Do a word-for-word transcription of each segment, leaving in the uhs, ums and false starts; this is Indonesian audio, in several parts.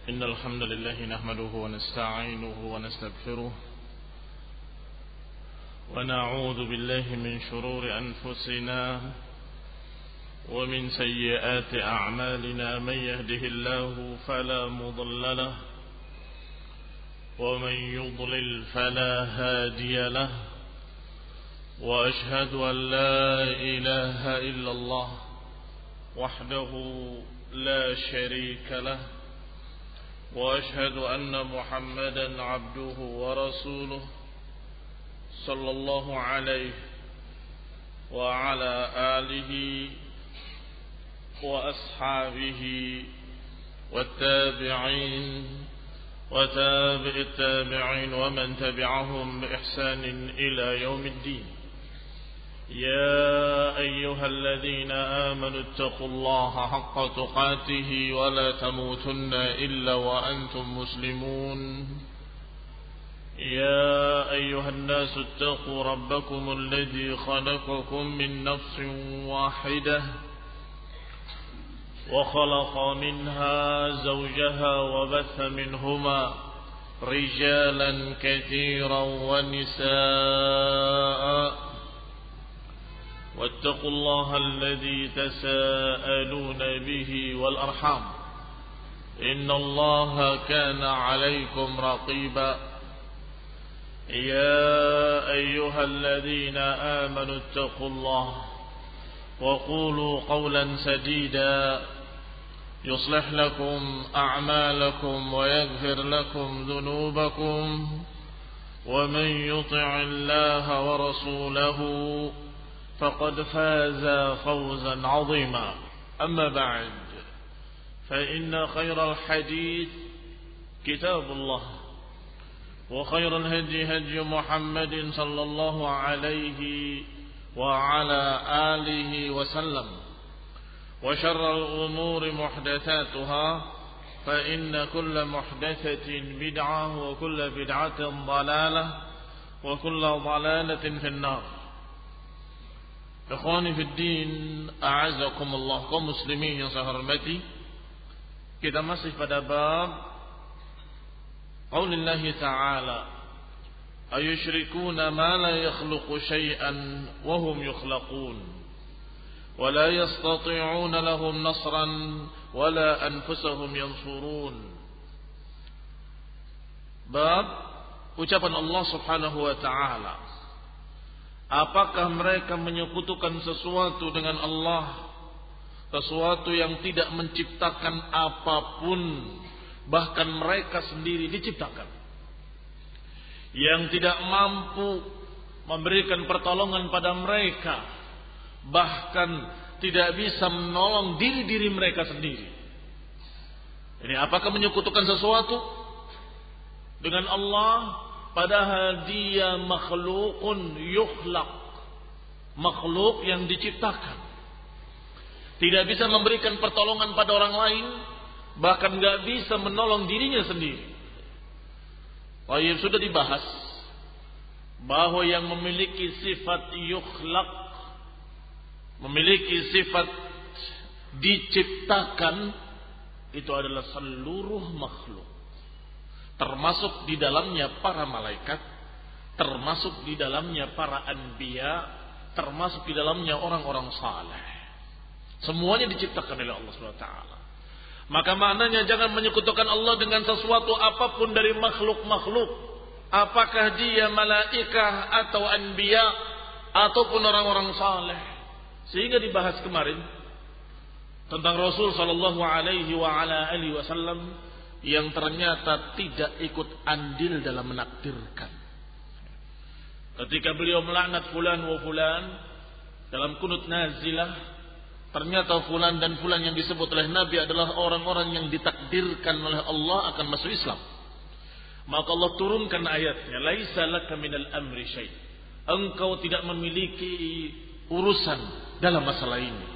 إن الحمد لله نحمده ونستعينه ونستغفره ونعوذ بالله من شرور أنفسنا ومن سيئات أعمالنا. من يهده الله فلا مضل له ومن يضلل فلا هادي له. وأشهد أن لا إله إلا الله وحده لا شريك له. وأشهد أن محمدا عبده ورسوله صلى الله عليه وعلى آله وأصحابه والتابعين وتابع التابعين ومن تبعهم بإحسان إلى يوم الدين. يا أيها الذين آمنوا اتقوا الله حق تقاته ولا تموتن إلا وأنتم مسلمون. يا أيها الناس اتقوا ربكم الذي خلقكم من نفس واحدة وخلق منها زوجها وبث منهما رجالا كثيرا ونساء. واتقوا الله الذي تساءلون به والأرحام إن الله كان عليكم رقيبا. يا أيها الذين آمنوا اتقوا الله وقولوا قولا سديدا يصلح لكم أعمالكم ويغفر لكم ذنوبكم ومن يطع الله ورسوله فقد فاز فوزا عظيما. أما بعد فإن خير الحديث كتاب الله وخير الهدي هدي محمد صلى الله عليه وعلى آله وسلم وشر الأمور محدثاتها فإن كل محدثة بدعة وكل بدعة ضلالة وكل ضلالة في النار. Ikhwani fi din, a'azakumullah, kaum muslimin yang saya hormati. Kita masih pada bab qaulillahi ta'ala, ayushrikuna ma la yakhluqu syai'an wa hum yukhlaqun wa la yastati'una lahum nasran wa la anfusahum yansurun. Bab ucapan Allah Subhanahu wa ta'ala, apakah mereka menyekutukan sesuatu dengan Allah, sesuatu yang tidak menciptakan apapun, bahkan mereka sendiri diciptakan, yang tidak mampu memberikan pertolongan pada mereka, bahkan tidak bisa menolong diri-diri mereka sendiri. Ini apakah menyekutukan sesuatu dengan Allah, padahal dia makhlukun yukhlaq, makhluk yang diciptakan, tidak bisa memberikan pertolongan pada orang lain, bahkan gak bisa menolong dirinya sendiri. Baik, sudah dibahas bahwa yang memiliki sifat yukhlaq, memiliki sifat diciptakan, itu adalah seluruh makhluk, termasuk di dalamnya para malaikat, termasuk di dalamnya para anbiya, termasuk di dalamnya orang-orang saleh. Semuanya diciptakan oleh Allah subhanahu wa taala. Maka maknanya jangan menyekutukan Allah dengan sesuatu apapun dari makhluk-makhluk, apakah dia malaikah atau anbiya ataupun orang-orang saleh. Sehingga dibahas kemarin tentang Rasul sallallahu alaihi wa ala alihi wasallam yang ternyata tidak ikut andil dalam menakdirkan. Ketika beliau melaknat fulan wa fulan dalam kunut nazilah, ternyata fulan dan fulan yang disebut oleh Nabi adalah orang-orang yang ditakdirkan oleh Allah akan masuk Islam. Maka Allah turunkan ayatnya, laisa laka minal amri syai', engkau tidak memiliki urusan dalam masalah ini.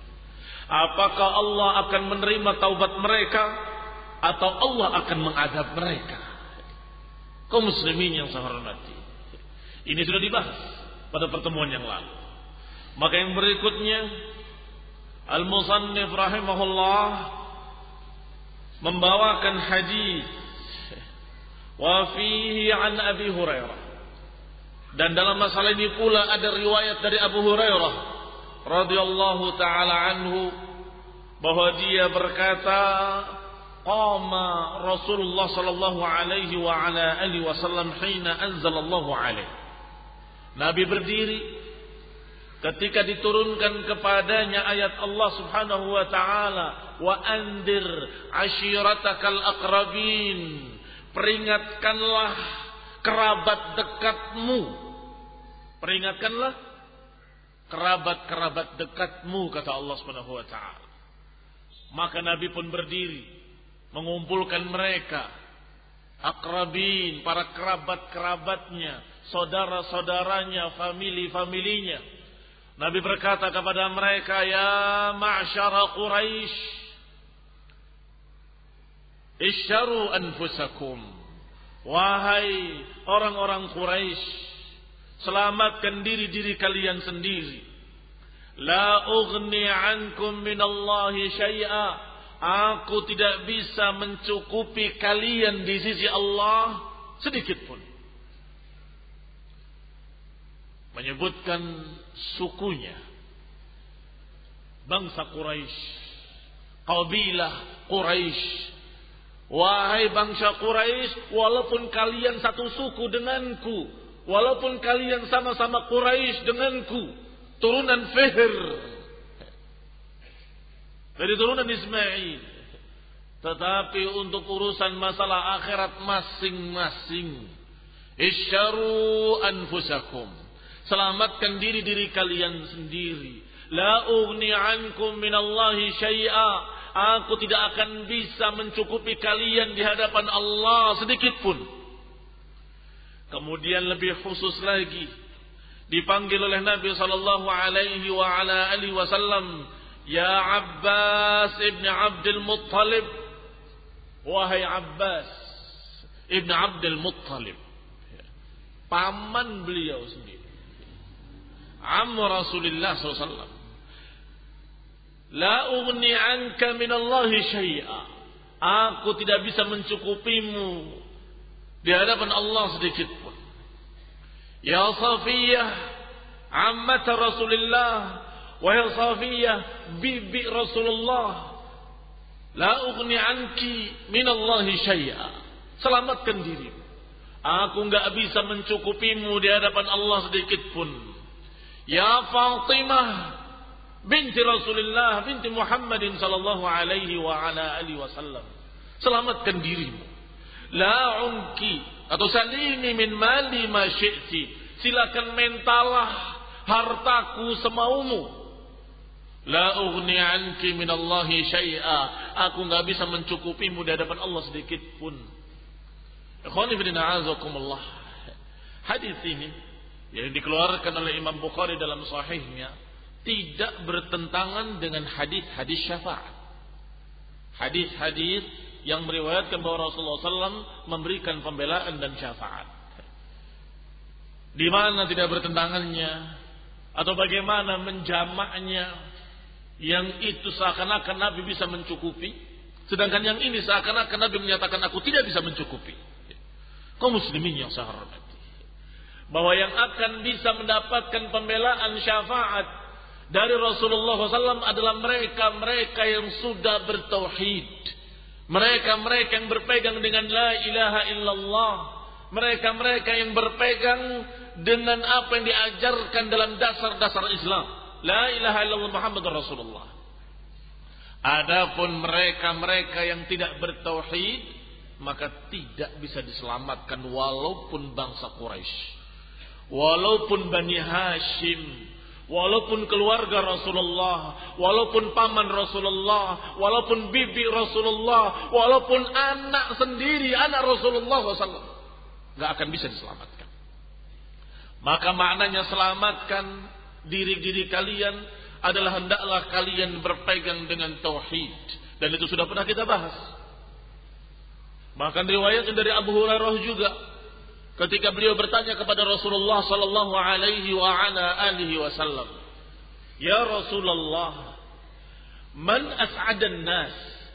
Apakah Allah akan menerima taubat mereka atau Allah akan mengadab mereka? Kaum muslimin yang saya hormati, ini sudah dibahas pada pertemuan yang lalu. Maka yang berikutnya, Al-Musannif rahimahullah membawakan hadis wa fihi an Abi Hurairah, dan dalam masalah ini pula ada riwayat dari Abu Hurairah radhiyallahu taala anhu bahwa dia berkata, qama Rasulullah sallallahu alaihi wa ala alihi wasallam hina anzalallahu alaihi. Nabi berdiri ketika diturunkan kepadanya ayat Allah Subhanahu wa taala, wa andir ashiratakal aqrabin, peringatkanlah kerabat dekatmu, peringatkanlah kerabat-kerabat dekatmu, kata Allah Subhanahu wa taala. Maka Nabi pun berdiri mengumpulkan mereka, aqrabin, para kerabat-kerabatnya, saudara-saudaranya, famili-familinya. Nabi berkata kepada mereka, ya ma'syara Quraisy, isyaru anfusakum, wahai orang-orang Quraisy, selamatkan diri-diri kalian sendiri. La ughni ankum minallahi syai'a, aku tidak bisa mencukupi kalian di sisi Allah sedikit pun. Menyebutkan sukunya, bangsa Quraisy, kabilah Quraisy. Wahai bangsa Quraisy, walaupun kalian satu suku denganku, walaupun kalian sama-sama Quraisy denganku, turunan Fihr, dari turunan Ismail, tetapi untuk urusan masalah akhirat masing-masing, isyaru anfusakum, selamatkan diri-diri kalian sendiri. La ughni ankum minallahi syai'a, aku tidak akan bisa mencukupi kalian di hadapan Allah sedikit pun. Kemudian lebih khusus lagi dipanggil oleh Nabi sallallahu alaihi wa ala alihi wasallam, ya Abbas ibn Abdul Muttalib, wahai Abbas ibn Abdul Muttalib, paman beliau sendiri, am Rasulullah sallallahu alaihi wasallam. La ughni anka minallahi syai'a, aku tidak bisa mencukupimu di hadapan Allah sedikit pun. Ya Safiyah ammat Rasulullah, wahai Safiyah bibi Rasulullah, la ughni anki minallahi syai'a, selamatkan dirimu, aku enggak bisa mencukupimu di hadapan Allah sedikit pun. Ya Fatimah binti Rasulullah binti Muhammadin sallallahu alaihi wa ala alihi wasallam, selamatkan dirimu. La unki atau salini min mali ma syi'ti, silakan mentalah hartaku semaumu. La ughni anki minallahi syai'a, aku enggak bisa mencukupimu di hadapan Allah sedikit pun. Ikhwani fillah azakumullah. Hadis ini yang dikeluarkan oleh Imam Bukhari dalam sahihnya tidak bertentangan dengan hadis-hadis syafaat. Hadis-hadis yang meriwayatkan bahwa Rasulullah shallallahu alaihi wasallam memberikan pembelaan dan syafaat. Di mana tidak bertentangannya atau bagaimana menjamaknya, yang itu seakan-akan Nabi bisa mencukupi, sedangkan yang ini seakan-akan Nabi menyatakan aku tidak bisa mencukupi. Kaum muslimin yang saya hormati, bahwa yang akan bisa mendapatkan pembelaan syafaat dari Rasulullah shallallahu alaihi wasallam adalah mereka-mereka yang sudah bertauhid, mereka-mereka yang berpegang dengan la ilaha illallah, mereka-mereka yang berpegang dengan apa yang diajarkan dalam dasar-dasar Islam, la ilaha illallah Muhammadur Rasulullah. Adapun mereka-mereka yang tidak bertauhid, maka tidak bisa diselamatkan walaupun bangsa Quraisy, walaupun Bani Hashim, walaupun keluarga Rasulullah, walaupun paman Rasulullah, walaupun bibi Rasulullah, walaupun anak sendiri, anak Rasulullah shallallahu alaihi wasallam, gak akan bisa diselamatkan. Maka maknanya selamatkan diri-diri kalian adalah hendaklah kalian berpegang dengan tauhid, dan itu sudah pernah kita bahas. Bahkan riwayatnya dari Abu Hurairah juga, ketika beliau bertanya kepada Rasulullah sallallahu alaihi wa ala alihi wasallam, ya Rasulullah, man as'adan nas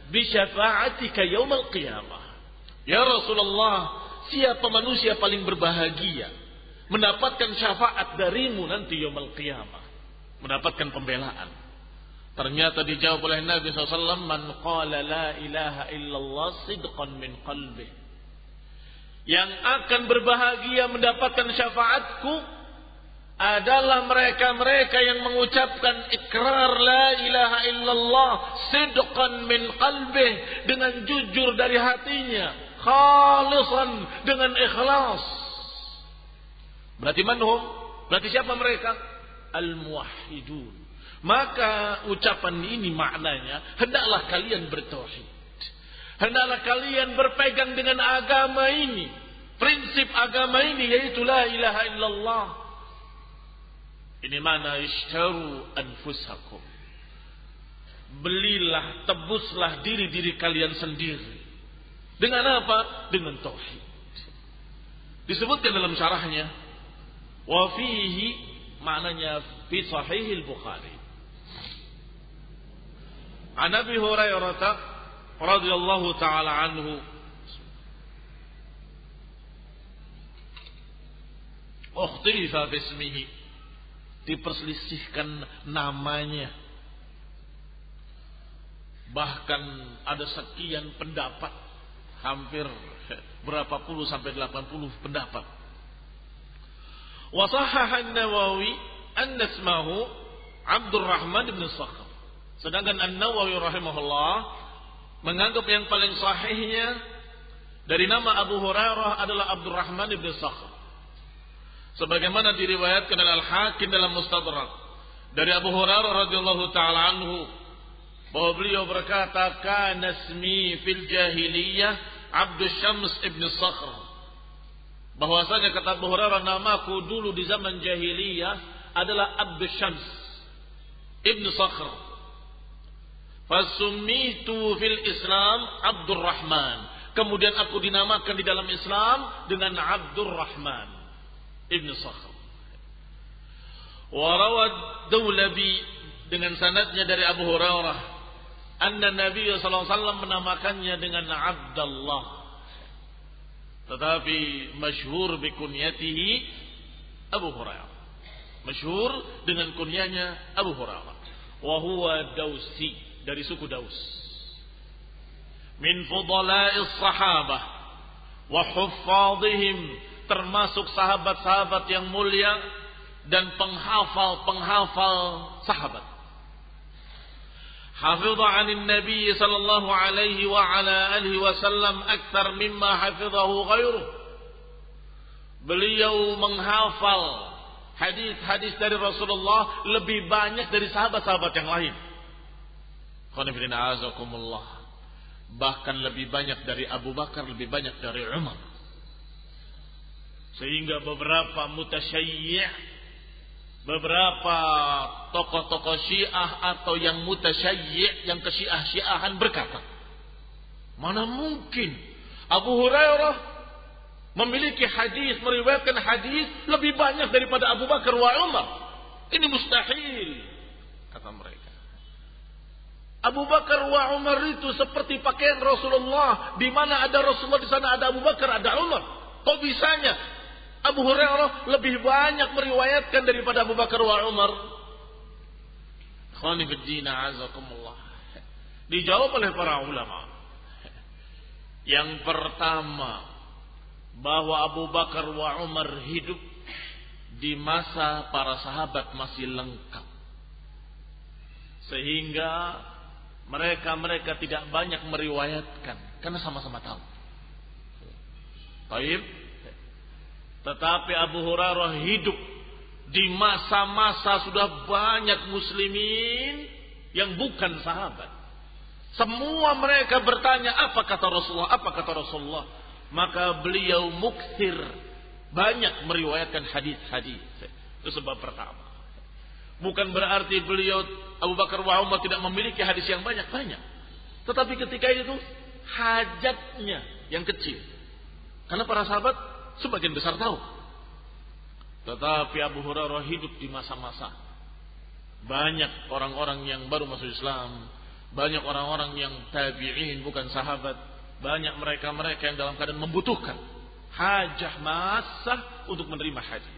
bi syafa'atika yaumil qiyamah. Ya Rasulullah, siapa manusia paling berbahagia mendapatkan syafaat darimu nanti yaumil qiyamah, mendapatkan pembelaan. Ternyata dijawab oleh Nabi shallallahu alaihi wasallam, man qala la ilaha illallah sidqan min qalbih. Yang akan berbahagia mendapatkan syafaatku adalah mereka-mereka yang mengucapkan ikrar la ilaha illallah sidqan min qalbih, dengan jujur dari hatinya, khalisan, dengan ikhlas. Berarti manhum? Berarti siapa mereka? Al-muwahhidun. Maka ucapan ini maknanya, hendaklah kalian bertauhid. Hendaklah kalian berpegang dengan agama ini, prinsip agama ini, yaitu la ilaha illallah. Ini mana ishtaru anfusakum. Belilah, tebuslah diri-diri kalian sendiri. Dengan apa? Dengan tauhid. Disebutkan dalam syarahnya, wa fihi, maknanya fi sahihil Bukhari. An Abi Hurairah radhiyallahu taala anhu, ukhtilifa bismihi, diperselisihkan namanya. Bahkan ada sekian pendapat, hampir berapa puluh sampai delapan puluh pendapat. Wa sahhaha an-Nawawi anna ismahu Abdurrahman bin Sakhr. Sedangkan An-Nawawi rahimahullah menganggap yang paling sahihnya dari nama Abu Hurairah adalah Abdurrahman bin Sakhr. Sebagaimana diriwayatkan oleh Al-Hakim dalam Mustadrak dari Abu Hurairah radhiyallahu taala anhu, bahwa beliau berkata, kana ismi fil jahiliyah Abdus Syams ibn Sakhr. Bahwasanya kata Abu Hurairah, namaku dulu di zaman jahiliyah adalah Abdus Syams ibn Sakhr. Fasummitu fil Islam Abdurrahman. Kemudian aku dinamakan di dalam Islam dengan Abdurrahman ibn Sakhr. Warawad Dawlabi dengan sanadnya dari Abu Hurairah, anna Nabi sallallahu alaihi wasallam menamakannya dengan Abdullah. Tetapi masyhur bi kunyatihi Abu Hurairah. Masyhur dengan kunyanya Abu Hurairah. Wa huwa Dausi, dari suku Daus. Min fudala'is sahabah wa huffadhihim, termasuk sahabat-sahabat yang mulia dan penghafal-penghafal sahabat. Hafidha 'anil Nabi sallallahu alaihi wa ala alihi wasallam akthar mimma hafidhahu ghairuh. Beliau menghafal hadis-hadis dari Rasulullah lebih banyak dari sahabat-sahabat yang lain. Bahkan lebih banyak dari Abu Bakar, lebih banyak dari Umar. Sehingga beberapa mutasyayyi', beberapa tokoh-tokoh Syiah atau yang mutasyayyi', yang kesyiah-syiahan berkata, mana mungkin Abu Hurairah memiliki hadis, meriwayatkan hadis lebih banyak daripada Abu Bakar wa Umar. Ini mustahil, kata mereka. Abu Bakar wa Umar itu seperti pakaian Rasulullah, di mana ada Rasulullah di sana ada Abu Bakar, ada Umar. Kok bisanya Abu Hurairah lebih banyak meriwayatkan daripada Abu Bakar wa Umar? Khani fiddina azakumullah. Dijawab oleh para ulama. Yang pertama, bahwa Abu Bakar wa Umar hidup di masa para sahabat masih lengkap, sehingga mereka-mereka tidak banyak meriwayatkan karena sama-sama tahu. Baik. Tetapi Abu Hurairah hidup di masa-masa sudah banyak muslimin yang bukan sahabat. Semua mereka bertanya, apa kata Rasulullah? Apa kata Rasulullah? Maka beliau mukthir, banyak meriwayatkan hadis-hadis. Itu sebab pertama. Bukan berarti beliau Abu Bakar wa Umar tidak memiliki hadis yang banyak-banyak. Tetapi ketika itu hajatnya yang kecil. Karena para sahabat sebagian besar tahu. Tetapi Abu Hurairah hidup di masa-masa banyak orang-orang yang baru masuk Islam, banyak orang-orang yang tabi'in bukan sahabat, banyak mereka-mereka yang dalam keadaan membutuhkan hajah massah untuk menerima haji.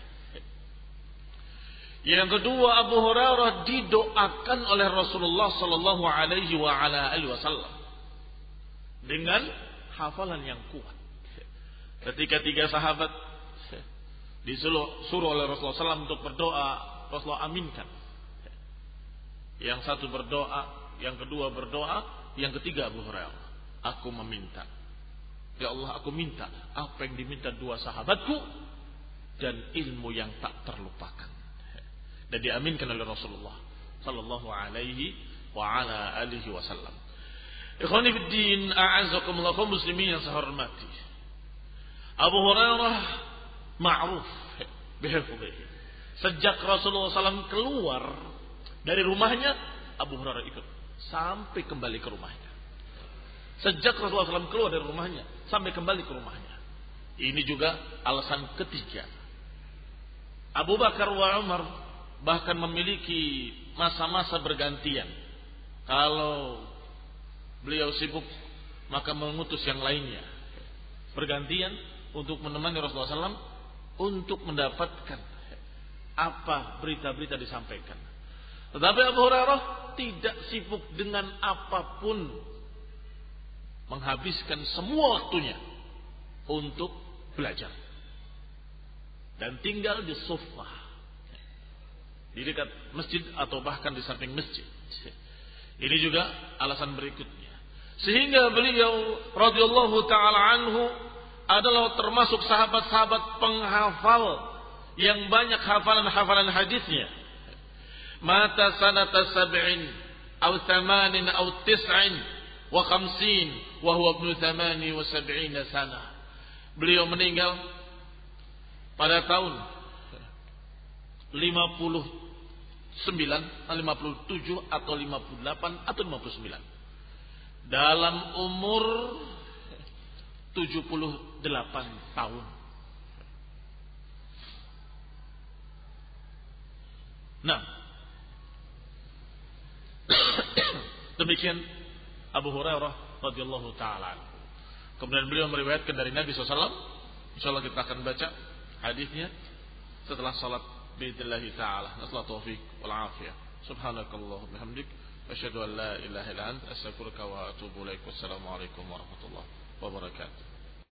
Yang kedua, Abu Hurairah didoakan oleh Rasulullah sallallahu alaihi wa ala alihi wasallam dengan hafalan yang kuat. Ketika tiga sahabat disuruh suruh oleh Rasulullah sallallahu alaihi wasallam untuk berdoa, Rasulullah aminkan. Yang satu berdoa, yang kedua berdoa, yang ketiga Abu Hurairah, aku meminta. Ya Allah, aku minta apa yang diminta dua sahabatku dan ilmu yang tak terlupakan. Dan diaminkan oleh Rasulullah sallallahu alaihi wa ala alihi wasallam. Ikhwani fid din, a'azzakumullah kaum muslimin yang saya hormati. Abu Hurairah ma'ruf bihifdhihi. Sejak Rasulullah sallallahu alaihi wasallam keluar dari rumahnya, Abu Hurairah ikut sampai kembali ke rumahnya. Sejak Rasulullah sallallahu alaihi wasallam keluar dari rumahnya sampai kembali ke rumahnya. Ini juga alasan ketiga. Abu Bakar wa Umar bahkan memiliki masa-masa bergantian. Kalau beliau sibuk, maka mengutus yang lainnya bergantian untuk menemani Rasulullah sallallahu alaihi wasallam untuk mendapatkan apa berita-berita disampaikan. Tetapi Abu Hurairah tidak sibuk dengan apapun, menghabiskan semua waktunya untuk belajar dan tinggal di suffah, di dekat masjid atau bahkan di samping masjid. Ini juga alasan berikutnya. Sehingga beliau radhiyallahu taala anhu adalah termasuk sahabat-sahabat penghafal yang banyak hafalan-hafalan hadisnya. Mata sanata sab'in aw thamanin aw tis'in wa khamsin wa huwa ibnu thamani wa sab'ina sana. Beliau meninggal pada tahun lima puluh sembilan, lima puluh tujuh atau lima puluh delapan atau lima puluh sembilan. Dalam umur tujuh puluh delapan tahun. Nah, demikian Abu Hurairah radhiyallahu taala. Kemudian beliau meriwayatkan dari Nabi sallallahu alaihi wasallam. Insyaallah kita akan baca hadisnya setelah salat biidznillahi taala. Nasallahu taufiq wal afiyah. Subhanakallahumma bihamdik asyhadu an la ilaha illa anta astaghfiruka wa atubu ilaik. Wassalamu alaikum warahmatullahi wabarakatuh.